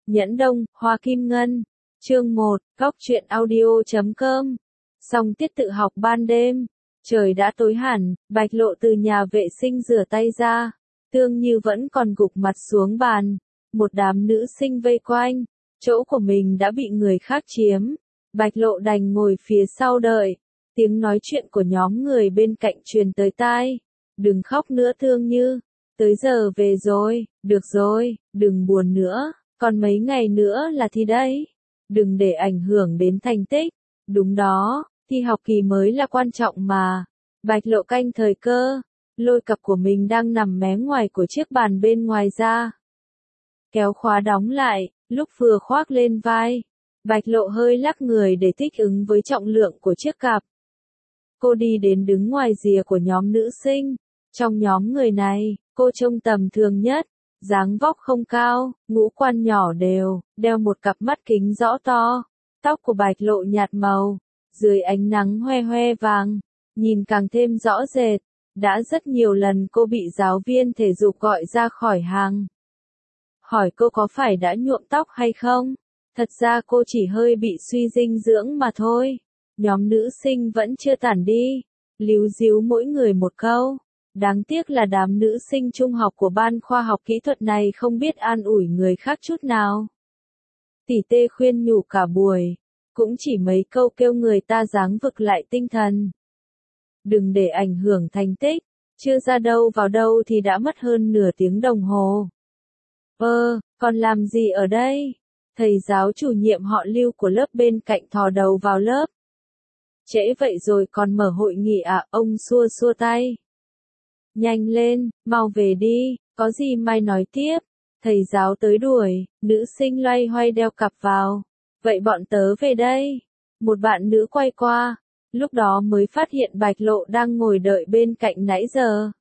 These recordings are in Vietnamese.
Nhẫn Đông, Hoa Kim Ngân. Chương 1, Góc truyện audio.com. Xong tiết tự học ban đêm. Trời đã tối hẳn, Bạch Lộ từ nhà vệ sinh rửa tay ra. Tương Như vẫn còn gục mặt xuống bàn. Một đám nữ sinh vây quanh. Chỗ của mình đã bị người khác chiếm. Bạch Lộ đành ngồi phía sau đợi. Tiếng nói chuyện của nhóm người bên cạnh truyền tới tai. Đừng khóc nữa Tương Như. Tới giờ về rồi, được rồi, đừng buồn nữa. Còn mấy ngày nữa là thi đấy. Đừng để ảnh hưởng đến thành tích. Đúng đó, thi học kỳ mới là quan trọng mà. Bạch Lộ canh thời cơ. Lôi cặp của mình đang nằm mé ngoài của chiếc bàn bên ngoài ra. Kéo khóa đóng lại, lúc vừa khoác lên vai. Bạch Lộ hơi lắc người để thích ứng với trọng lượng của chiếc cặp. Cô đi đến đứng ngoài rìa của nhóm nữ sinh. Trong nhóm người này, cô trông tầm thường nhất. Dáng vóc không cao, ngũ quan nhỏ đều, đeo một cặp mắt kính rõ to. Tóc của Bạch Lộ nhạt màu, dưới ánh nắng hoe hoe vàng, nhìn càng thêm rõ rệt. Đã rất nhiều lần cô bị giáo viên thể dục gọi ra khỏi hàng. Hỏi cô có phải đã nhuộm tóc hay không? Thật ra cô chỉ hơi bị suy dinh dưỡng mà thôi. Nhóm nữ sinh vẫn chưa tản đi, líu díu mỗi người một câu. Đáng tiếc là đám nữ sinh trung học của ban khoa học kỹ thuật này không biết an ủi người khác chút nào. Tỷ Tê khuyên nhủ cả buổi, cũng chỉ mấy câu kêu người ta giáng vực lại tinh thần. Đừng để ảnh hưởng thành tích, chưa ra đâu vào đâu thì đã mất hơn nửa tiếng đồng hồ. Còn làm gì ở đây? Thầy giáo chủ nhiệm họ Lưu của lớp bên cạnh thò đầu vào lớp. Trễ vậy rồi còn mở hội nghị à? Ông xua xua tay. Nhanh lên, mau về đi, có gì mai nói tiếp. Thầy giáo tới đuổi, nữ sinh loay hoay đeo cặp vào. Vậy bọn tớ về đây. Một bạn nữ quay qua, lúc đó mới phát hiện Bạch Lộ đang ngồi đợi bên cạnh nãy giờ.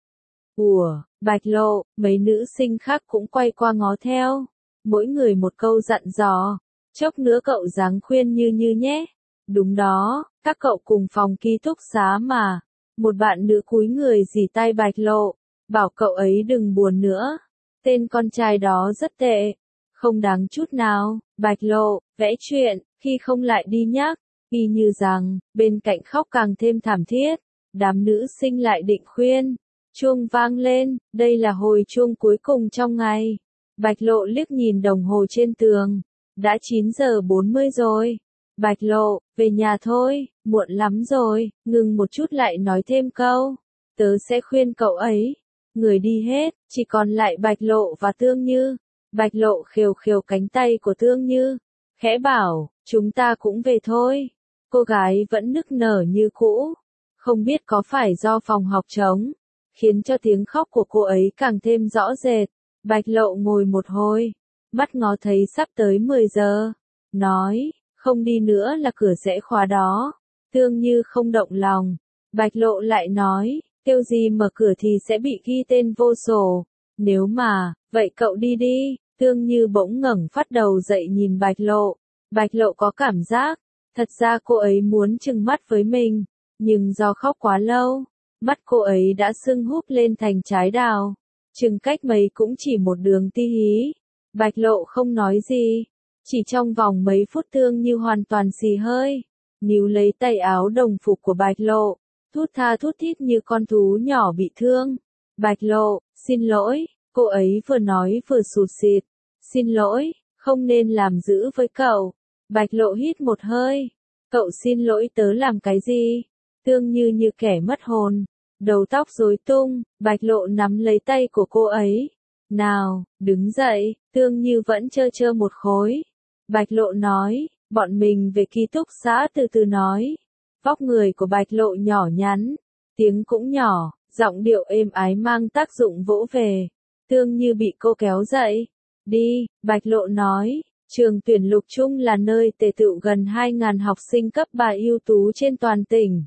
Ủa, Bạch Lộ, mấy nữ sinh khác cũng quay qua ngó theo. Mỗi người một câu dặn dò. Chốc nữa cậu dáng khuyên Như nhé. Đúng đó, các cậu cùng phòng ký túc xá mà. Một bạn nữ cúi người rỉ tay Bạch Lộ, bảo cậu ấy đừng buồn nữa. Tên con trai đó rất tệ, không đáng chút nào. Bạch Lộ, vẽ chuyện, khi không lại đi nhắc. Y như rằng, bên cạnh khóc càng thêm thảm thiết. Đám nữ sinh lại định khuyên. Chuông vang lên, đây là hồi chuông cuối cùng trong ngày. Bạch Lộ liếc nhìn đồng hồ trên tường. Đã 9:40 rồi. Bạch Lộ, về nhà thôi, muộn lắm rồi. Ngừng một chút lại nói thêm câu. Tớ sẽ khuyên cậu ấy. Người đi hết, chỉ còn lại Bạch Lộ và Tương Như. Bạch Lộ khều khều cánh tay của Tương Như, khẽ bảo, chúng ta cũng về thôi. Cô gái vẫn nức nở như cũ. Không biết có phải do phòng học trống, khiến cho tiếng khóc của cô ấy càng thêm rõ rệt. Bạch Lộ ngồi một hồi, mắt ngó thấy sắp tới 10 giờ. Nói, không đi nữa là cửa sẽ khóa đó. Tương Như không động lòng. Bạch Lộ lại nói, kêu gì mở cửa thì sẽ bị ghi tên vô sổ. Nếu mà, vậy cậu đi đi. Tương Như bỗng ngẩng phát đầu dậy nhìn Bạch Lộ. Bạch Lộ có cảm giác, thật ra cô ấy muốn trừng mắt với mình. Nhưng do khóc quá lâu, mắt cô ấy đã sưng húp lên thành trái đào. Chừng cách mấy cũng chỉ một đường ti hí. Bạch Lộ không nói gì. Chỉ trong vòng mấy phút Tương Như hoàn toàn xì hơi. Níu lấy tay áo đồng phục của Bạch Lộ. Thút tha thút thít như con thú nhỏ bị thương. Bạch Lộ, xin lỗi. Cô ấy vừa nói vừa sụt sịt. Xin lỗi, không nên làm dữ với cậu. Bạch Lộ hít một hơi. Cậu xin lỗi tớ làm cái gì? Tương Như như kẻ mất hồn. Đầu tóc rối tung, Bạch Lộ nắm lấy tay của cô ấy. Nào, đứng dậy. Tương Như vẫn trơ trơ một khối. Bạch Lộ nói, bọn mình về ký túc xá từ từ nói. Vóc người của Bạch Lộ nhỏ nhắn, tiếng cũng nhỏ, giọng điệu êm ái mang tác dụng vỗ về. Tương Như bị cô kéo dậy. Đi, Bạch Lộ nói, trường tuyển Lục Trung là nơi tề tựu gần 2.000 học sinh cấp 3 ưu tú trên toàn tỉnh.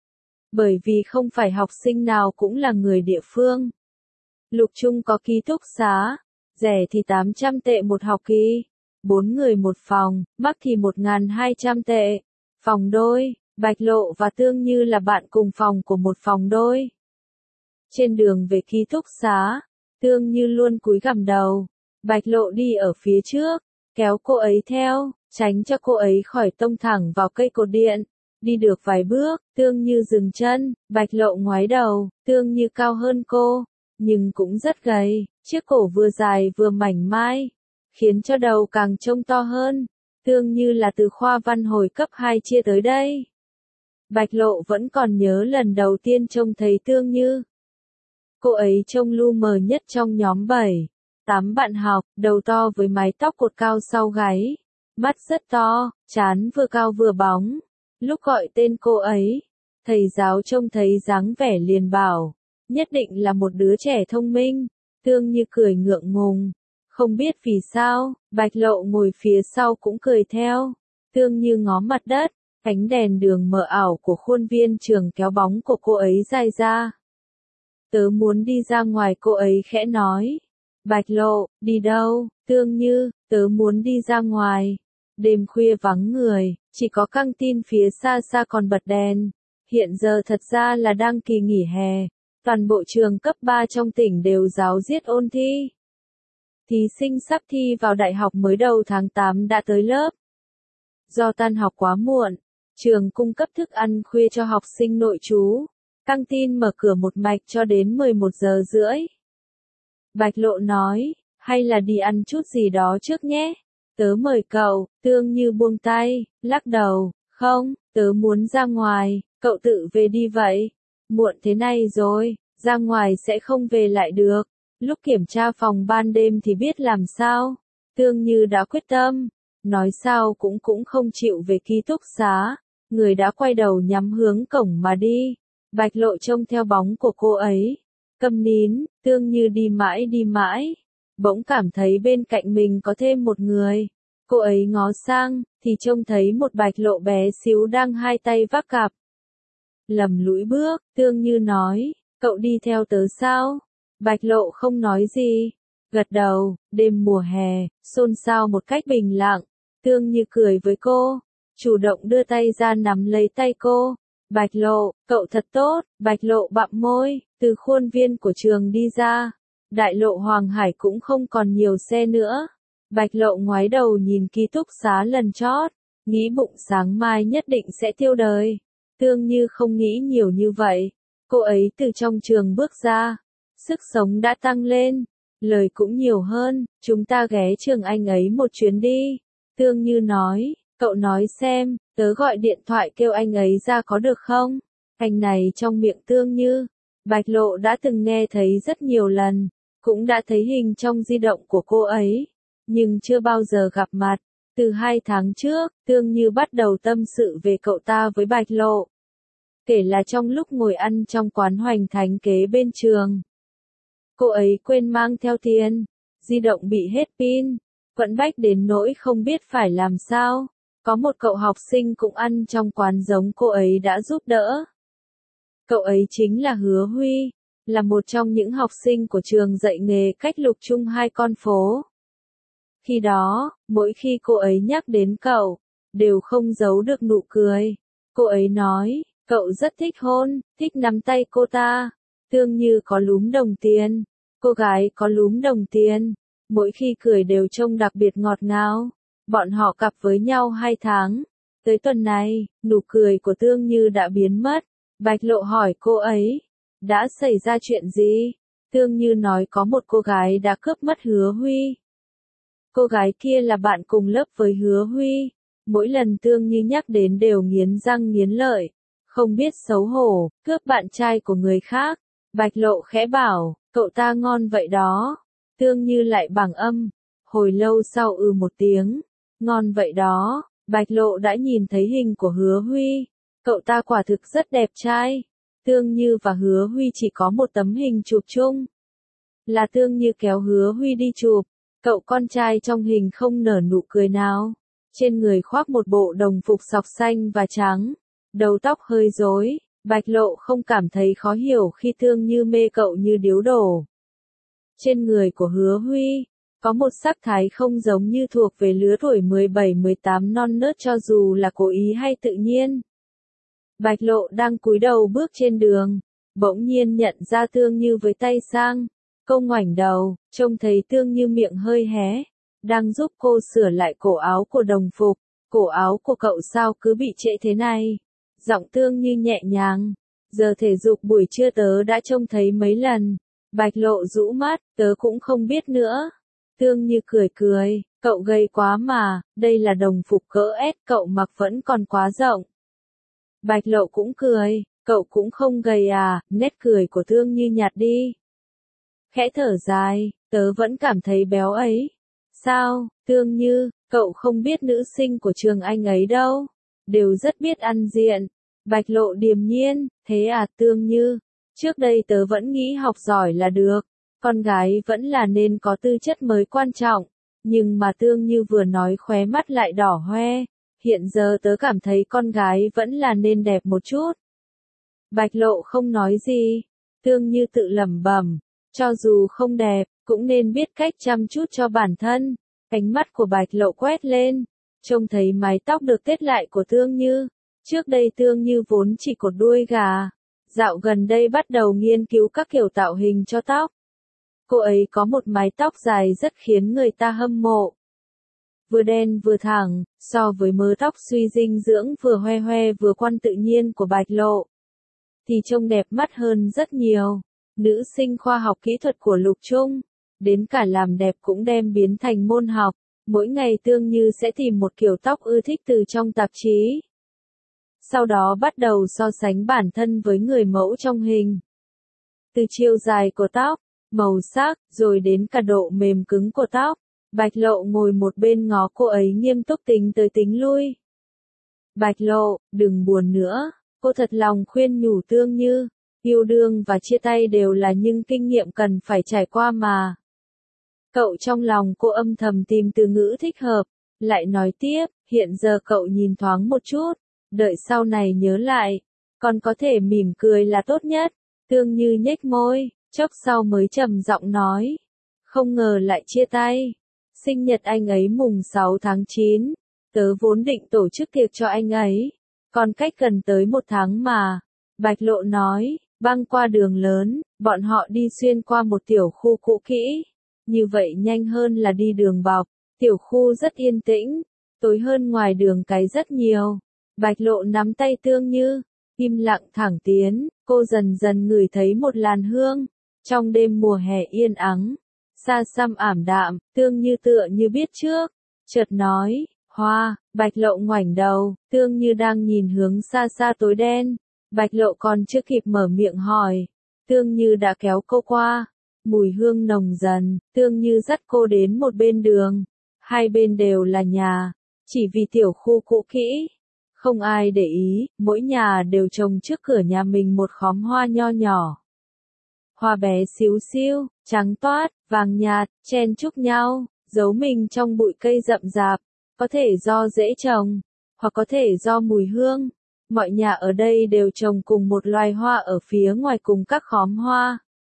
Bởi vì không phải học sinh nào cũng là người địa phương. Lục Trung có ký túc xá, rẻ thì 800 tệ một học kỳ, 4 người một phòng, mắc thì 1.200 tệ. Phòng đôi, Bạch Lộ và Tương Như là bạn cùng phòng của một phòng đôi. Trên đường về ký túc xá, Tương Như luôn cúi gằm đầu. Bạch Lộ đi ở phía trước, kéo cô ấy theo, tránh cho cô ấy khỏi tông thẳng vào cây cột điện. Đi được vài bước, Tương Như dừng chân, Bạch Lộ ngoái đầu, Tương Như cao hơn cô, nhưng cũng rất gầy, chiếc cổ vừa dài vừa mảnh mai, khiến cho đầu càng trông to hơn. Tương Như là từ khoa văn hồi cấp 2 chia tới đây. Bạch Lộ vẫn còn nhớ lần đầu tiên trông thấy Tương Như. Cô ấy trông lu mờ nhất trong nhóm 7, 8 bạn học, đầu to với mái tóc cột cao sau gáy, mắt rất to, trán vừa cao vừa bóng. Lúc gọi tên cô ấy, thầy giáo trông thấy dáng vẻ liền bảo, nhất định là một đứa trẻ thông minh. Tương Như cười ngượng ngùng, không biết vì sao, Bạch Lộ ngồi phía sau cũng cười theo. Tương Như ngó mặt đất, ánh đèn đường mờ ảo của khuôn viên trường kéo bóng của cô ấy dài ra. Tớ muốn đi ra ngoài, cô ấy khẽ nói. Bạch Lộ, đi đâu? Tương Như, tớ muốn đi ra ngoài. Đêm khuya vắng người, chỉ có căng tin phía xa xa còn bật đèn. Hiện giờ thật ra là đang kỳ nghỉ hè. Toàn bộ trường cấp 3 trong tỉnh đều ráo riết ôn thi. Thí sinh sắp thi vào đại học mới đầu tháng 8 đã tới lớp. Do tan học quá muộn, trường cung cấp thức ăn khuya cho học sinh nội trú. Căng tin mở cửa một mạch cho đến 11 giờ rưỡi. Bạch Lộ nói, hay là đi ăn chút gì đó trước nhé. Tớ mời cậu. Tương Như buông tay, lắc đầu, không, tớ muốn ra ngoài, cậu tự về đi vậy. Muộn thế này rồi, ra ngoài sẽ không về lại được. Lúc kiểm tra phòng ban đêm thì biết làm sao. Tương Như đã quyết tâm, nói sao cũng không chịu về ký túc xá. Người đã quay đầu nhắm hướng cổng mà đi. Bạch Lộ trông theo bóng của cô ấy, câm nín. Tương Như đi mãi, bỗng cảm thấy bên cạnh mình có thêm một người. Cô ấy ngó sang, thì trông thấy một Bạch Lộ bé xíu đang hai tay vác cặp. Lầm lũi bước, Tương Như nói, cậu đi theo tớ sao? Bạch Lộ không nói gì, gật đầu. Đêm mùa hè, xôn xao một cách bình lặng. Tương Như cười với cô, chủ động đưa tay ra nắm lấy tay cô. Bạch Lộ, cậu thật tốt. Bạch Lộ bặm môi, từ khuôn viên của trường đi ra. Đại lộ Hoàng Hải cũng không còn nhiều xe nữa. Bạch Lộ ngoái đầu nhìn ký túc xá lần chót, nghĩ bụng sáng mai nhất định sẽ tiêu đời. Tương Như không nghĩ nhiều như vậy. Cô ấy từ trong trường bước ra, sức sống đã tăng lên, lời cũng nhiều hơn. Chúng ta ghé trường anh ấy một chuyến đi. Tương Như nói, cậu nói xem, tớ gọi điện thoại kêu anh ấy ra có được không? Anh này trong miệng Tương Như, Bạch Lộ đã từng nghe thấy rất nhiều lần, cũng đã thấy hình trong di động của cô ấy, nhưng chưa bao giờ gặp mặt. Từ 2 tháng trước, Tương Như bắt đầu tâm sự về cậu ta với Bạch Lộ. Kể là trong lúc ngồi ăn trong quán Hoành Thánh kế bên trường, cô ấy quên mang theo tiền, di động bị hết pin, quẫn bách đến nỗi không biết phải làm sao. Có một cậu học sinh cũng ăn trong quán giống cô ấy đã giúp đỡ. Cậu ấy chính là Hứa Huy, là một trong những học sinh của trường dạy nghề cách Lục Trung 2 con phố. Khi đó, mỗi khi cô ấy nhắc đến cậu, đều không giấu được nụ cười. Cô ấy nói, cậu rất thích hôn, thích nắm tay cô ta. Tương Như có lúm đồng tiền, cô gái có lúm đồng tiền, mỗi khi cười đều trông đặc biệt ngọt ngào. Bọn họ cặp với nhau 2 tháng. Tới tuần này, nụ cười của Tương Như đã biến mất. Bạch Lộ hỏi cô ấy, đã xảy ra chuyện gì? Tương Như nói có một cô gái đã cướp mất Hứa Huy. Cô gái kia là bạn cùng lớp với Hứa Huy. Mỗi lần Tương Như nhắc đến đều nghiến răng nghiến lợi, không biết xấu hổ, cướp bạn trai của người khác. Bạch Lộ khẽ bảo, cậu ta ngon vậy đó. Tương Như lại bằng âm, hồi lâu sau một tiếng. Ngon vậy đó. Bạch Lộ đã nhìn thấy hình của Hứa Huy. Cậu ta quả thực rất đẹp trai. Tương Như và Hứa Huy chỉ có một tấm hình chụp chung. Là Tương Như kéo Hứa Huy đi chụp. Cậu con trai trong hình không nở nụ cười nào. Trên người khoác một bộ đồng phục sọc xanh và trắng. Đầu tóc hơi rối. Bạch Lộ không cảm thấy khó hiểu khi Tương Như mê cậu như điếu đổ. Trên người của Hứa Huy, có một sắc thái không giống như thuộc về lứa tuổi 17-18 non nớt cho dù là cố ý hay tự nhiên. Bạch Lộ đang cúi đầu bước trên đường, bỗng nhiên nhận ra Tương Như với tay sang. Cô ngoảnh đầu, trông thấy Tương Như miệng hơi hé, đang giúp cô sửa lại cổ áo của đồng phục. Cổ áo của cậu sao cứ bị trễ thế này? Giọng Tương Như nhẹ nhàng. Giờ thể dục buổi trưa tớ đã trông thấy mấy lần. Bạch Lộ rũ mắt, tớ cũng không biết nữa. Tương Như cười cười, cậu gầy quá mà, đây là đồng phục cỡ S, cậu mặc vẫn còn quá rộng. Bạch Lộ cũng cười, cậu cũng không gầy à, nét cười của Tương Như nhạt đi. Khẽ thở dài, tớ vẫn cảm thấy béo ấy. Sao, Tương Như, cậu không biết nữ sinh của trường anh ấy đâu, đều rất biết ăn diện. Bạch Lộ điềm nhiên, thế à Tương Như, trước đây tớ vẫn nghĩ học giỏi là được, con gái vẫn là nên có tư chất mới quan trọng, nhưng mà Tương Như vừa nói khóe mắt lại đỏ hoe, hiện giờ tớ cảm thấy con gái vẫn là nên đẹp một chút. Bạch Lộ không nói gì, Tương Như tự lẩm bẩm, cho dù không đẹp, cũng nên biết cách chăm chút cho bản thân. Ánh mắt của Bạch Lộ quét lên, trông thấy mái tóc được tết lại của Tương Như. Trước đây Tương Như vốn chỉ cột đuôi gà, dạo gần đây bắt đầu nghiên cứu các kiểu tạo hình cho tóc. Cô ấy có một mái tóc dài rất khiến người ta hâm mộ. Vừa đen vừa thẳng, so với mớ tóc suy dinh dưỡng vừa hoe hoe vừa quan tự nhiên của Bạch Lộ, thì trông đẹp mắt hơn rất nhiều. Nữ sinh khoa học kỹ thuật của Lục Trung, đến cả làm đẹp cũng đem biến thành môn học. Mỗi ngày Tương Như sẽ tìm một kiểu tóc ưa thích từ trong tạp chí. Sau đó bắt đầu so sánh bản thân với người mẫu trong hình. Từ chiều dài của tóc, màu sắc, rồi đến cả độ mềm cứng của tóc. Bạch Lộ ngồi một bên ngó cô ấy nghiêm túc tính tới tính lui. Bạch Lộ, đừng buồn nữa, cô thật lòng khuyên nhủ Tương Như. Yêu đương và chia tay đều là những kinh nghiệm cần phải trải qua mà. Cậu trong lòng cô âm thầm tìm từ ngữ thích hợp, lại nói tiếp, hiện giờ cậu nhìn thoáng một chút, đợi sau này nhớ lại, còn có thể mỉm cười là tốt nhất. Tương Như nhếch môi, chốc sau mới trầm giọng nói, không ngờ lại chia tay. Sinh nhật anh ấy mùng 6 tháng 9, tớ vốn định tổ chức tiệc cho anh ấy, còn cách gần tới 1 tháng mà. Bạch Lộ nói, băng qua đường lớn, bọn họ đi xuyên qua một tiểu khu cũ kỹ. Như vậy nhanh hơn là đi đường bọc, tiểu khu rất yên tĩnh, tối hơn ngoài đường cái rất nhiều. Bạch Lộ nắm tay Tương Như, im lặng thẳng tiến, cô dần dần ngửi thấy một làn hương. Trong đêm mùa hè yên ắng, xa xăm ảm đạm, Tương Như tựa như biết trước, chợt nói, hoa. Bạch Lộ ngoảnh đầu, Tương Như đang nhìn hướng xa xa tối đen. Bạch Lộ còn chưa kịp mở miệng hỏi, Tương Như đã kéo cô qua. Mùi hương nồng dần, Tương Như dắt cô đến một bên đường. Hai bên đều là nhà, chỉ vì tiểu khu cũ kỹ. Không ai để ý, mỗi nhà đều trồng trước cửa nhà mình một khóm hoa nho nhỏ. Hoa bé xíu xiu, trắng toát, vàng nhạt, chen chúc nhau, giấu mình trong bụi cây rậm rạp. Có thể do dễ trồng, hoặc có thể do mùi hương. Mọi nhà ở đây đều trồng cùng một loài hoa ở phía ngoài cùng các khóm hoa.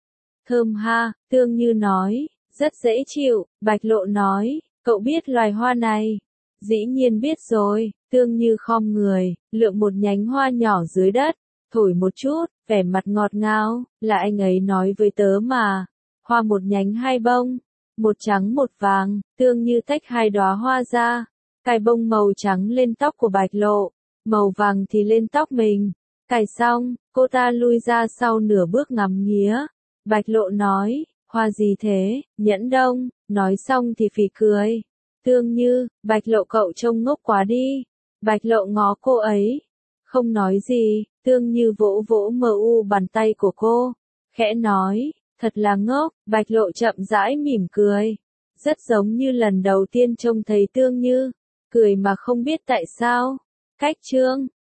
Thơm ha, Tương Như nói, rất dễ chịu. Bạch Lộ nói, cậu biết loài hoa này? Dĩ nhiên biết rồi. Tương Như khom người, lượm một nhánh hoa nhỏ dưới đất, thổi một chút, vẻ mặt ngọt ngào, là anh ấy nói với tớ mà. Hoa một nhánh 2 bông, một trắng một vàng. Tương Như tách 2 đóa hoa ra, cài bông màu trắng lên tóc của Bạch Lộ, màu vàng thì lên tóc mình. Cài xong, cô ta lui ra sau nửa bước ngắm nghía. Bạch Lộ nói, hoa gì thế, nhẫn đông. Nói xong thì phì cười. Tương Như, Bạch Lộ cậu trông ngốc quá đi. Bạch Lộ ngó cô ấy, không nói gì. Tương Như vỗ vỗ mờ u bàn tay của cô, khẽ nói, thật là ngốc. Bạch Lộ chậm rãi mỉm cười, rất giống như lần đầu tiên trông thấy Tương Như, cười mà không biết tại sao. Cách chương